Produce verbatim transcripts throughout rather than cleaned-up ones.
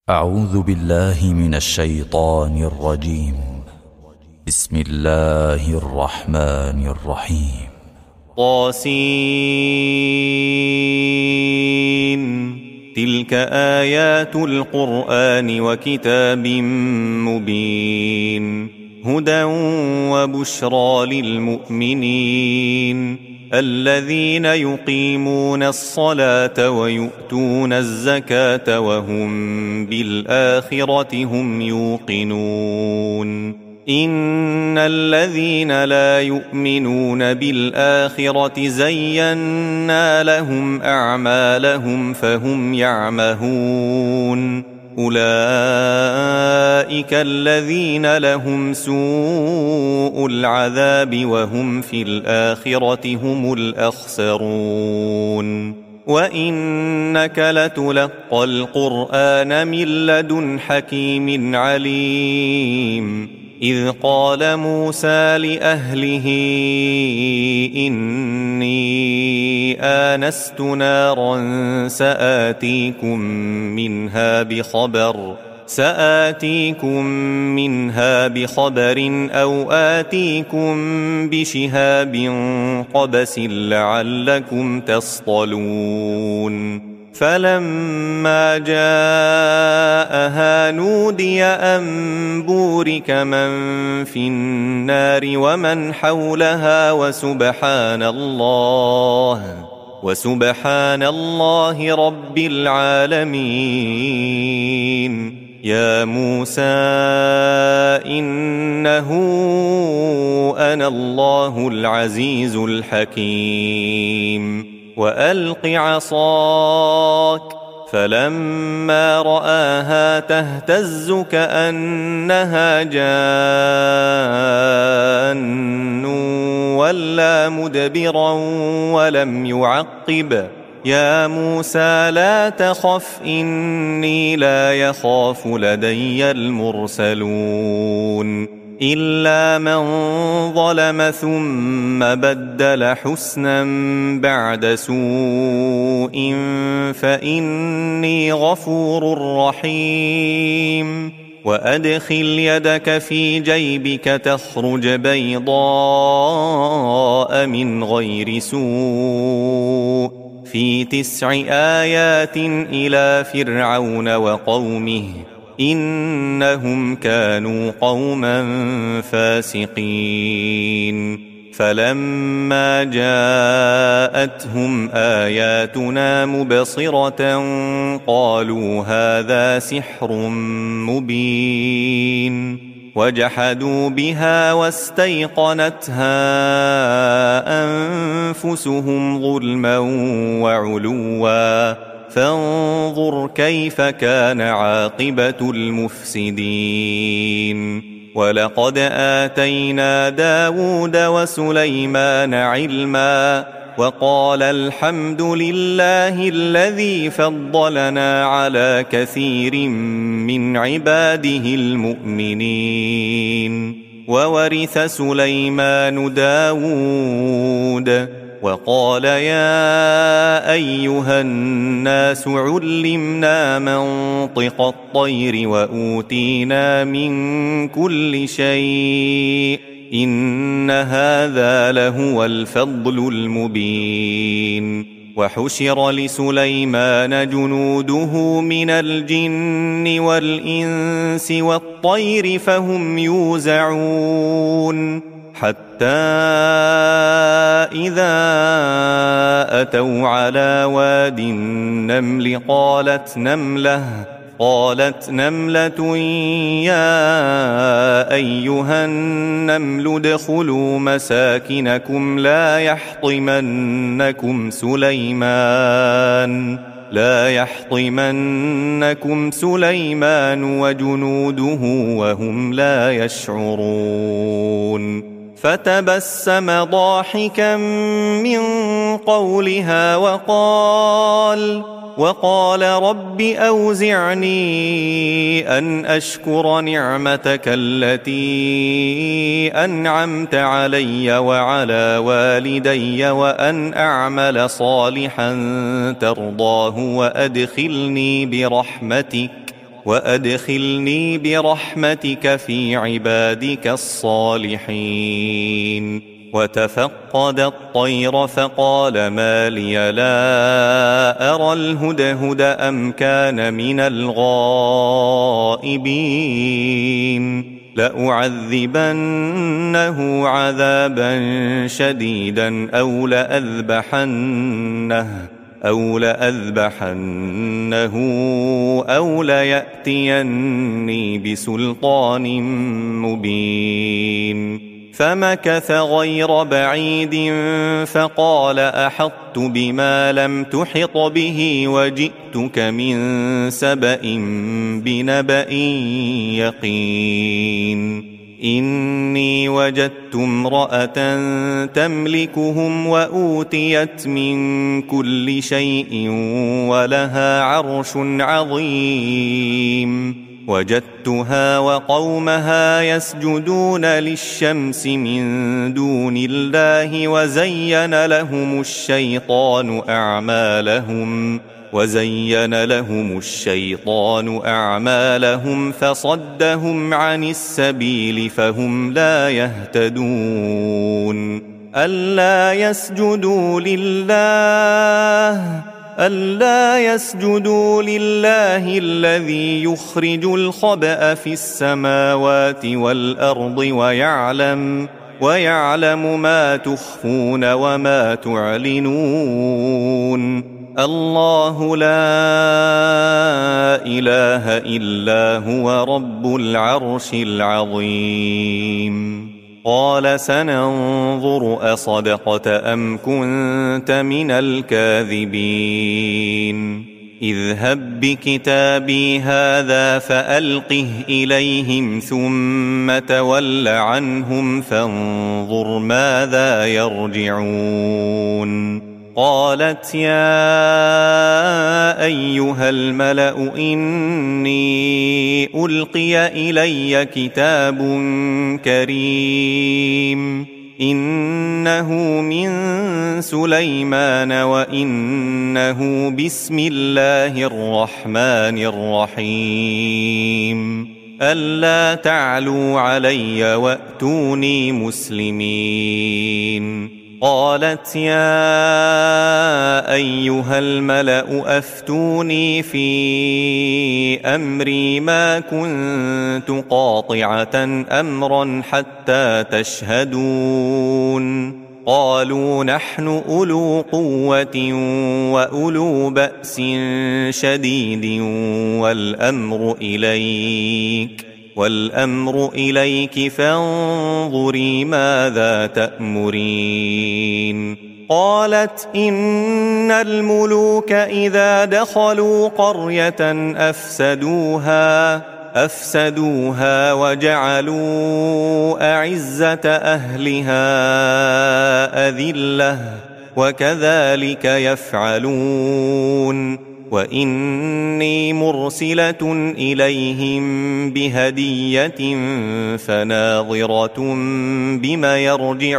أعوذ بالله من الشيطان الرجيم. بسم الله الرحمن الرحيم. طاسين تلك آيات القرآن وكتاب مبين هدى وبشرى للمؤمنين الذين يقيمون الصلاة ويؤتون الزكاة وهم بالآخرة هم يوقنون إن الذين لا يؤمنون بالآخرة زينا لهم أعمالهم فهم يعمهون أولئك الذين لهم سوء العذاب وهم في الآخرة هم الأخسرون وإنك لتلقى القرآن من لدن حكيم عليم إذ قال موسى لأهله إني آنست نارا سآتيكم منها بخبر سآتيكم منها بخبر أو آتيكم بشهاب قبس لعلكم تصطلون فلما جاءها نودي أن بورك من في النار ومن حولها وسبحان الله وسبحان الله رب العالمين يا موسى إنه أنا الله العزيز الحكيم وألق عصاك فلما رآها تهتز كأنها جان ولا مدبرا ولم يعقب يا موسى لا تخف إني لا يخاف لدي المرسلون إلا من ظلم ثم بدل حسنا بعد سوء فإني غفور رحيم وأدخل يدك في جيبك تخرج بيضاء من غير سوء في تسع آيات إلى فرعون وقومه إنهم كانوا قوما فاسقين فلما جاءتهم آياتنا مبصرة قالوا هذا سحر مبين وجحدوا بها واستيقنتها أنفسهم ظلما وعلوا فانظر كيف كان عاقبة المفسدين ولقد آتينا داود وسليمان علما وقال الحمد لله الذي فضلنا على كثير من عباده المؤمنين وورث سليمان داود وقال يا أيها الناس علمنا منطق الطير وأوتينا من كل شيء إن هذا لهو الفضل المبين وحشر لسليمان جنوده من الجن والإنس والطير فهم يوزعون حتى إذا أتوا على واد النمل قالت نملة قالت نملة يا أيها النمل ادخلوا مساكنكم لا يحطمنكم سليمان لا يحطمنكم سليمان وجنوده وهم لا يشعرون فتبسم ضاحكا من قولها وقال وقال رب أوزعني أن أشكر نعمتك التي أنعمت علي وعلى والدي وأن أعمل صالحا ترضاه وأدخلني برحمتك وأدخلني برحمتك في عبادك الصالحين. وتفقد الطير فقال ما لي لا أرى الهدهد أم كان من الغائبين لأعذبنه عذابا شديدا أو لأذبحنه أو لأذبحنه أو ليأتيني بسلطان مبين. فمكث غير بعيد فقال أحطت بما لم تحط به وجئتك من سبأ بنبأ يقين. إني وجدت امرأة تملكهم وأوتيت من كل شيء ولها عرش عظيم. وجدتها وقومها يسجدون للشمس من دون الله وزين لهم الشيطان أعمالهم وزين لهم الشيطان أعمالهم فصدهم عن السبيل فهم لا يهتدون. ألا يسجدوا لله ألا يسجدوا لله الذي يخرج الخبأ في السماوات والأرض ويعلم ويعلم ما تخفون وما تعلنون. الله لا إله إلا هو رب العرش العظيم. قال سننظر أصدقت أم كنت من الكاذبين. اذهب بكتابي هذا فألقه إليهم ثم تول عنهم فانظر ماذا يرجعون. قالت يا أيها الملأ إني ألقي إلي كتاب كريم إنه من سليمان وإنه بسم الله الرحمن الرحيم. ألا تعلوا علي وأتوني مسلمين. قالت يا أيها الملأ أفتوني في أمري ما كنت قاطعة أمرا حتى تشهدون. قالوا نحن أولو قوة وأولو بأس شديد والأمر إليك والأمر إليك فانظري ماذا تأمرين. قالت إن الملوك إذا دخلوا قرية أفسدوها أفسدوها وجعلوا أعزة أهلها أذلة وكذلك يفعلون. وإني مرسلة إليهم بهدية فناظرة بما يرجع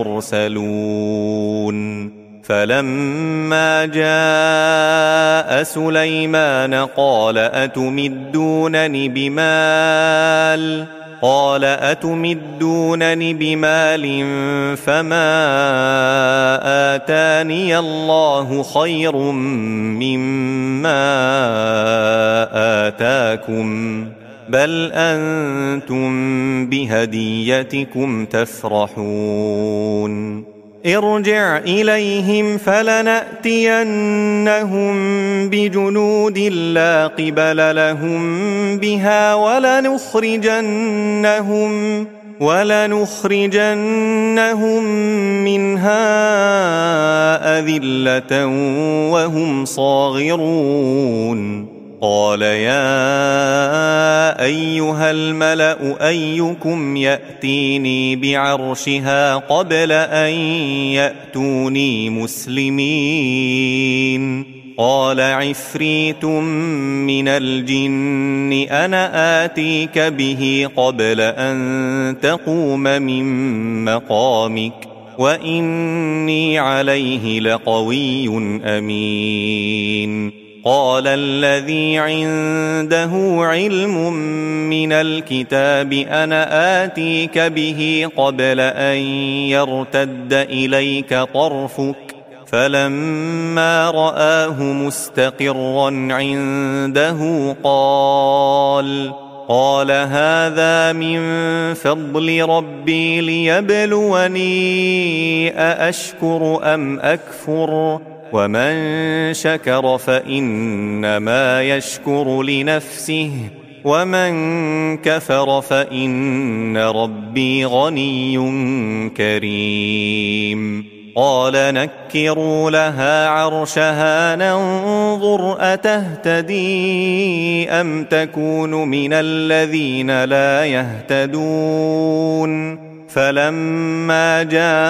المرسلون. فلما جاء سليمان قال أتمدونني بمال قال أتمدونني بمال فما آتاني الله خير مما آتاكم بل أنتم بهديتكم تفرحون. ارجع إليهم فلنأتينهم بجنود لا قبل لهم بها ولنخرجنهم ولنخرجنهم منها أذلة وهم صاغرون. قال يا أيها الملأ أيكم يأتيني بعرشها قبل أن يأتوني مسلمين. قال عفريت من الجن أنا آتيك به قبل أن تقوم من مقامك وإني عليه لقوي أمين. قال الذي عنده علم من الكتاب أنا آتيك به قبل أن يرتد إليك طرفك فلما رآه مستقرا عنده قال قال هذا من فضل ربي ليبلوني أأشكر أم أكفر ومن شكر فإنما يشكر لنفسه ومن كفر فإن ربي غني كريم قال نكروا لها عرشها ننظر أتهتدي أم تكون من الذين لا يهتدون فلما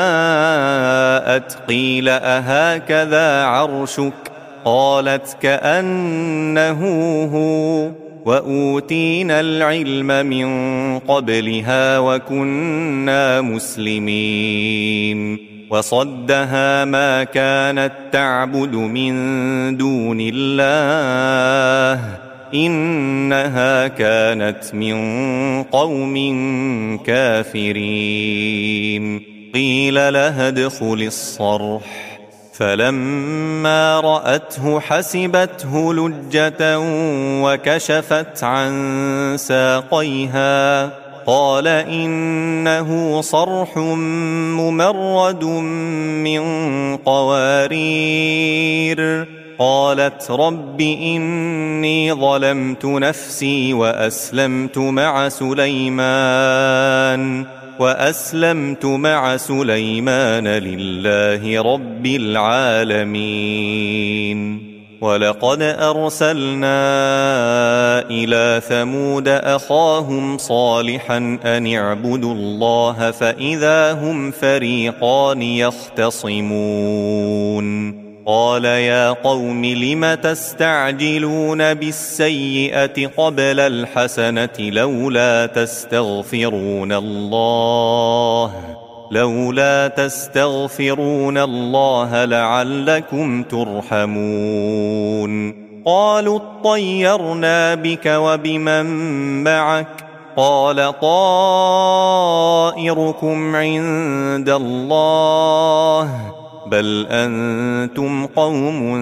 جاءت قيل أهكذا عرشك قالت كأنه هو وأوتينا العلم من قبلها وكنا مسلمين وصدها ما كانت تعبد من دون الله إنها كانت من قوم كافرين قيل لها ادخل الصرح فلما رأته حسبته لجة وكشفت عن ساقيها قال إنه صرح ممرد من قوارير قالت رب إني ظلمت نفسي وأسلمت مع سليمان وأسلمت مع سليمان لله رب العالمين ولقد أرسلنا إلى ثمود أخاهم صالحا أن اعبدوا الله فإذا هم فريقان يختصمون قال يا قوم لم تستعجلون بالسيئة قبل الحسنة لولا تستغفرون الله لولا تستغفرون الله لعلكم ترحمون قالوا اطيرنا بك وبمن معك قال طائركم عند الله بل أنتم قوم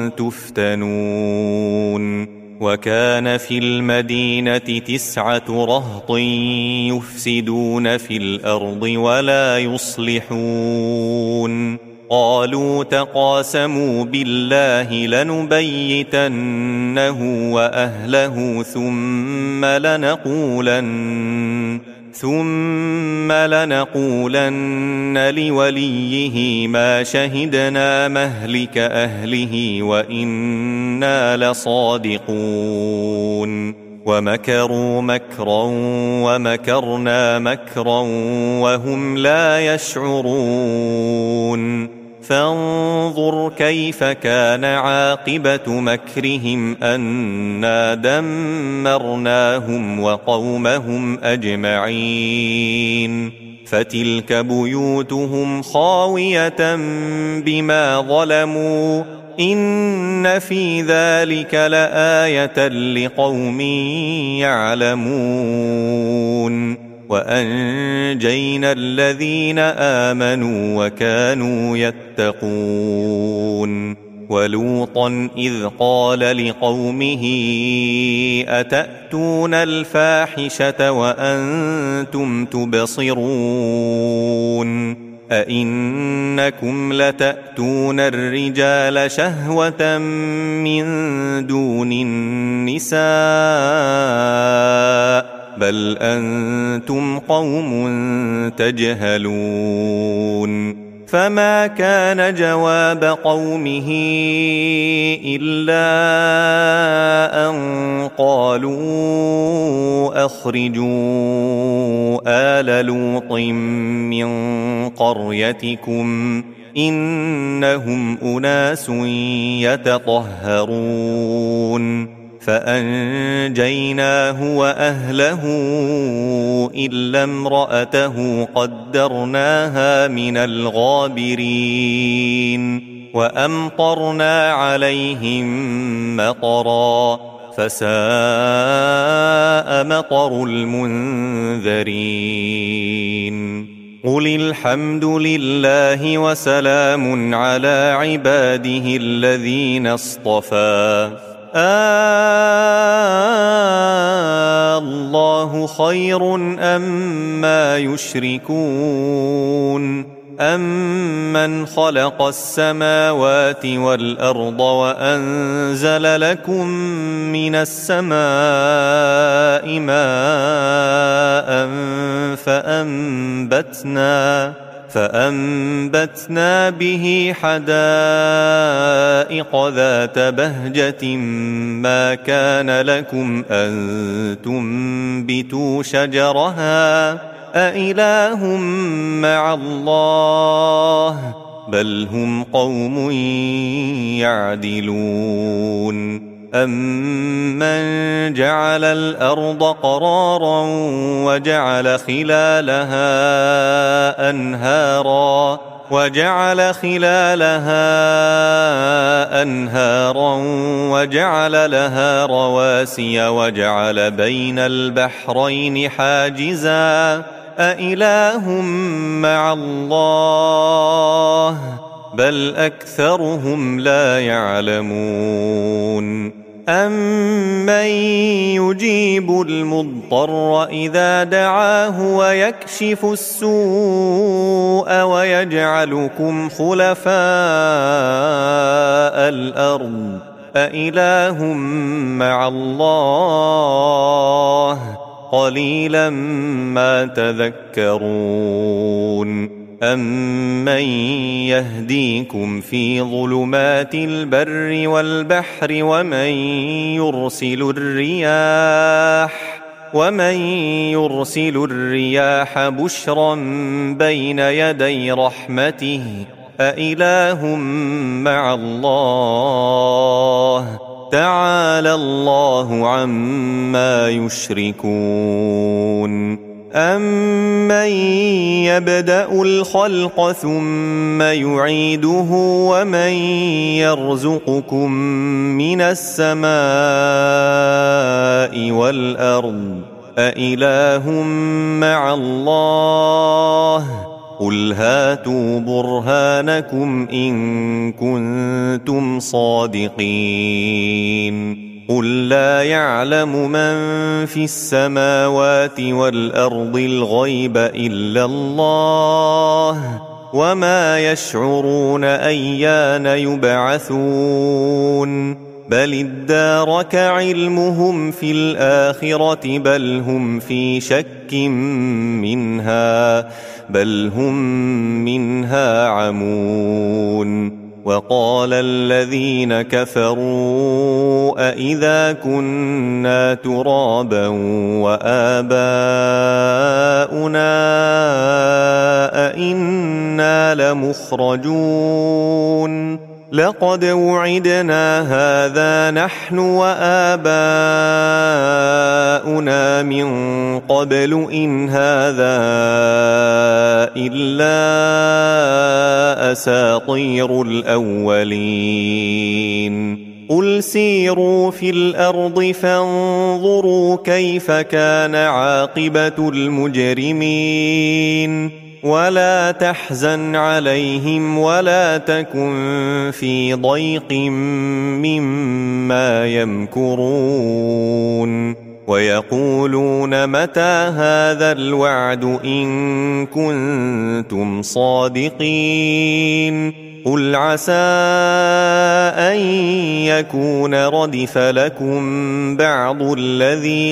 تفتنون وكان في المدينة تسعة رهط يفسدون في الأرض ولا يصلحون قالوا تقاسموا بالله لنبيتنه وأهله ثم لنقولن ثم لنقولن لوليه ما شهدنا مهلك أهله وإنا لصادقون ومكروا مكرا ومكرنا مكرا وهم لا يشعرون فانظر كيف كان عاقبة مكرهم أنا دمرناهم وقومهم أجمعين فتلك بيوتهم خاوية بما ظلموا إن في ذلك لآية لقوم يعلمون وأنجينا الذين آمنوا وكانوا يتقون ولوطا إذ قال لقومه أتأتون الفاحشة وأنتم تبصرون أئنكم لتأتون الرجال شهوة من دون النساء بل أنتم قوم تجهلون فما كان جواب قومه إلا أن قالوا أخرجوا آل لوط من قريتكم إنهم أناس يتطهرون فأنجيناه وأهله إلا امرأته قدرناها من الغابرين وأمطرنا عليهم مطرا فساء مطر المنذرين قل الحمد لله وسلام على عباده الذين اصطفى آه الله خير أما يشركون أمن خلق السماوات والأرض وأنزل لكم من السماء ماء فأنبتنا فأنبتنا به حدائق ذات بهجة ما كان لكم أن تنبتوا شجرها أإله مع الله بل هم قوم يعدلون أمن جعل الأرض قرارا وجعل خلالها أنهارا وجعل خلالها أنهارا وجعل لها رواسي وجعل بين البحرين حاجزا أإله مع الله بل أكثرهم لا يعلمون أمن يجيب المضطر إذا دعاه ويكشف السوء ويجعلكم خلفاء الأرض أإله مع الله قليلا ما تذكرون أمن يهديكم في ظلمات البر والبحر ومن يرسل الرياح ومن يرسل الرياح بشرا بين يدي رحمته أإله مع الله تعالى الله عما يشركون أمن يبدأ الخلق ثم يعيده ومن يرزقكم من السماء والأرض أإله مع الله قل هاتوا برهانكم إن كنتم صادقين قل لا يعلم من في السماوات والأرض الغيب إلا الله وما يشعرون أيان يبعثون بل ادارك علمهم في الآخرة بل هم في شك منها بل هم منها عمون وقال الذين كفروا أإذا كنا ترابا وآباؤنا أإنا لمخرجون لقد وعدنا هذا نحن وآباؤنا من قبل إن هذا إلا أساطير الأولين قل سيروا في الأرض فانظروا كيف كان عاقبة المجرمين ولا تحزن عليهم ولا تكن في ضيق مما يمكرون ويقولون متى هذا الوعد إن كنتم صادقين قل عسى أن يكون ردف لكم بعض الذي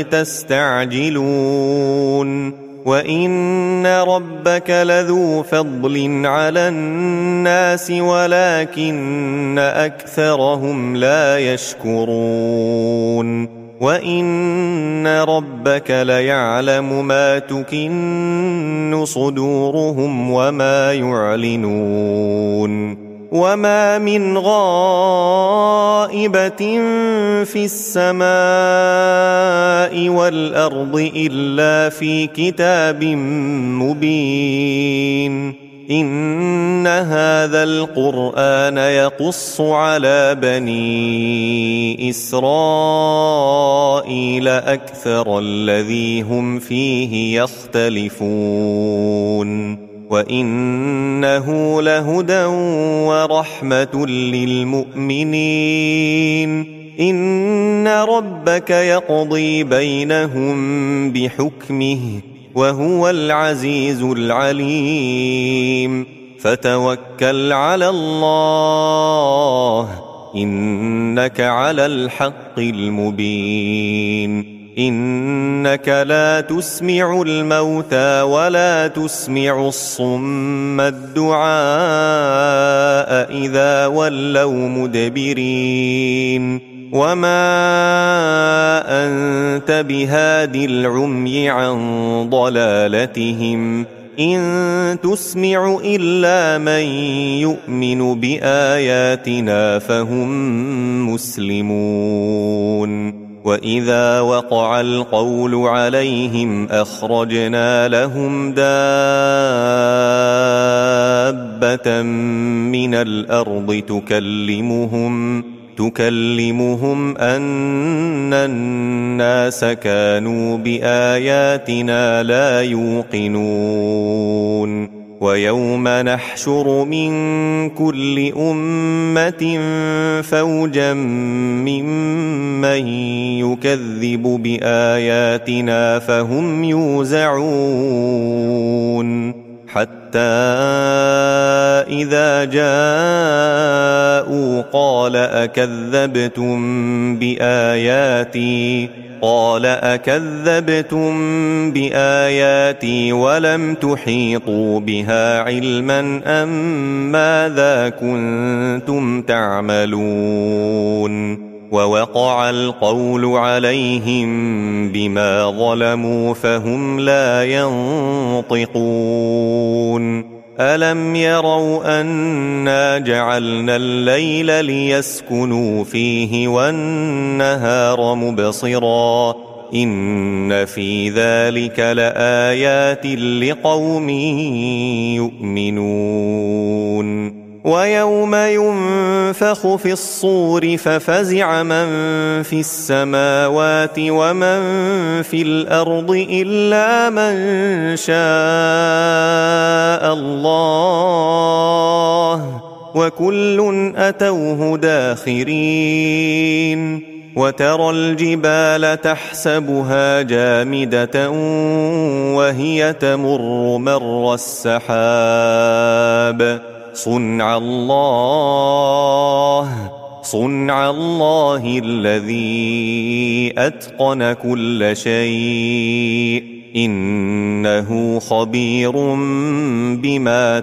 تستعجلون وإن ربك لذو فضل على الناس ولكن أكثرهم لا يشكرون وإن ربك ليعلم ما تكن صدورهم وما يعلنون وما من غائبة في السماء والأرض إلا في كتاب مبين إن هذا القرآن يقص على بني إسرائيل أكثر الذي هم فيه يختلفون وإنه لهدى ورحمة للمؤمنين إن ربك يقضي بينهم بحكمه وهو العزيز العليم فتوكل على الله إنك على الحق المبين إنك لا تسمع الموتى ولا تسمع الصم الدعاء إذا ولوا مدبرين وما أنت بهاد العمي عن ضلالتهم إن تسمع إلا من يؤمن بآياتنا فهم مسلمون وإذا وقع القول عليهم أخرجنا لهم دابة من الأرض تكلمهم تكلمهم أن الناس كانوا بآياتنا لا يوقنون ويوم نحشر من كل أمة فوجا ممن يكذب بآياتنا فهم يوزعون حتى إذا جاءوا قال أكذبتم بآياتي قال أكذبتم بآياتي ولم تحيطوا بها علما أم ماذا كنتم تعملون ووقع القول عليهم بما ظلموا فهم لا ينطقون ألم يروا أنا جعلنا الليل ليسكنوا فيه والنهار مبصرا إن في ذلك لآيات لقوم يؤمنون ويوم ينفخ في الصور ففزع من في السماوات ومن في الأرض إلا من شاء الله وكل أتوه داخرين وترى الجبال تحسبها جامدة وهي تمر مر السحاب صنع الله صنع الله الذي أتقن كل شيء إنه خبير بما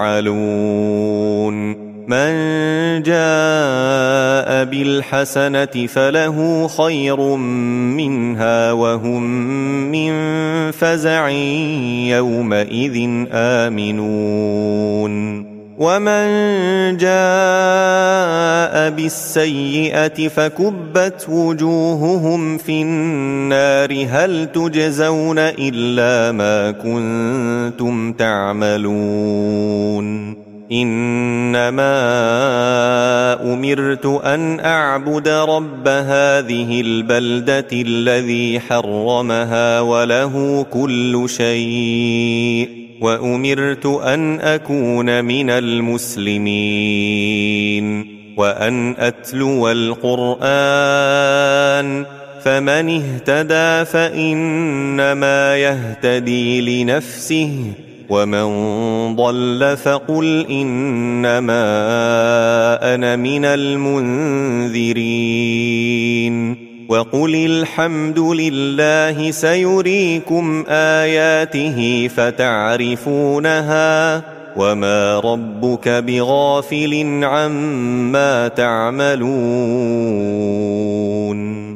تفعلون من جاء بالحسنة فله خير منها وهم من فزع يومئذ آمنون ومن جاء بالسيئة فكبت وجوههم في النار هل تجزون إلا ما كنتم تعملون إنما أمرت أن أعبد رب هذه البلدة الذي حرمها وله كل شيء وأمرت أن أكون من المسلمين وأن أتلو القرآن فمن اهتدى فإنما يهتدي لنفسه ومن ضل فقل إنما أنا من المنذرين وقل الحمد لله سيريكم آياته فتعرفونها وما ربك بغافل عما تعملون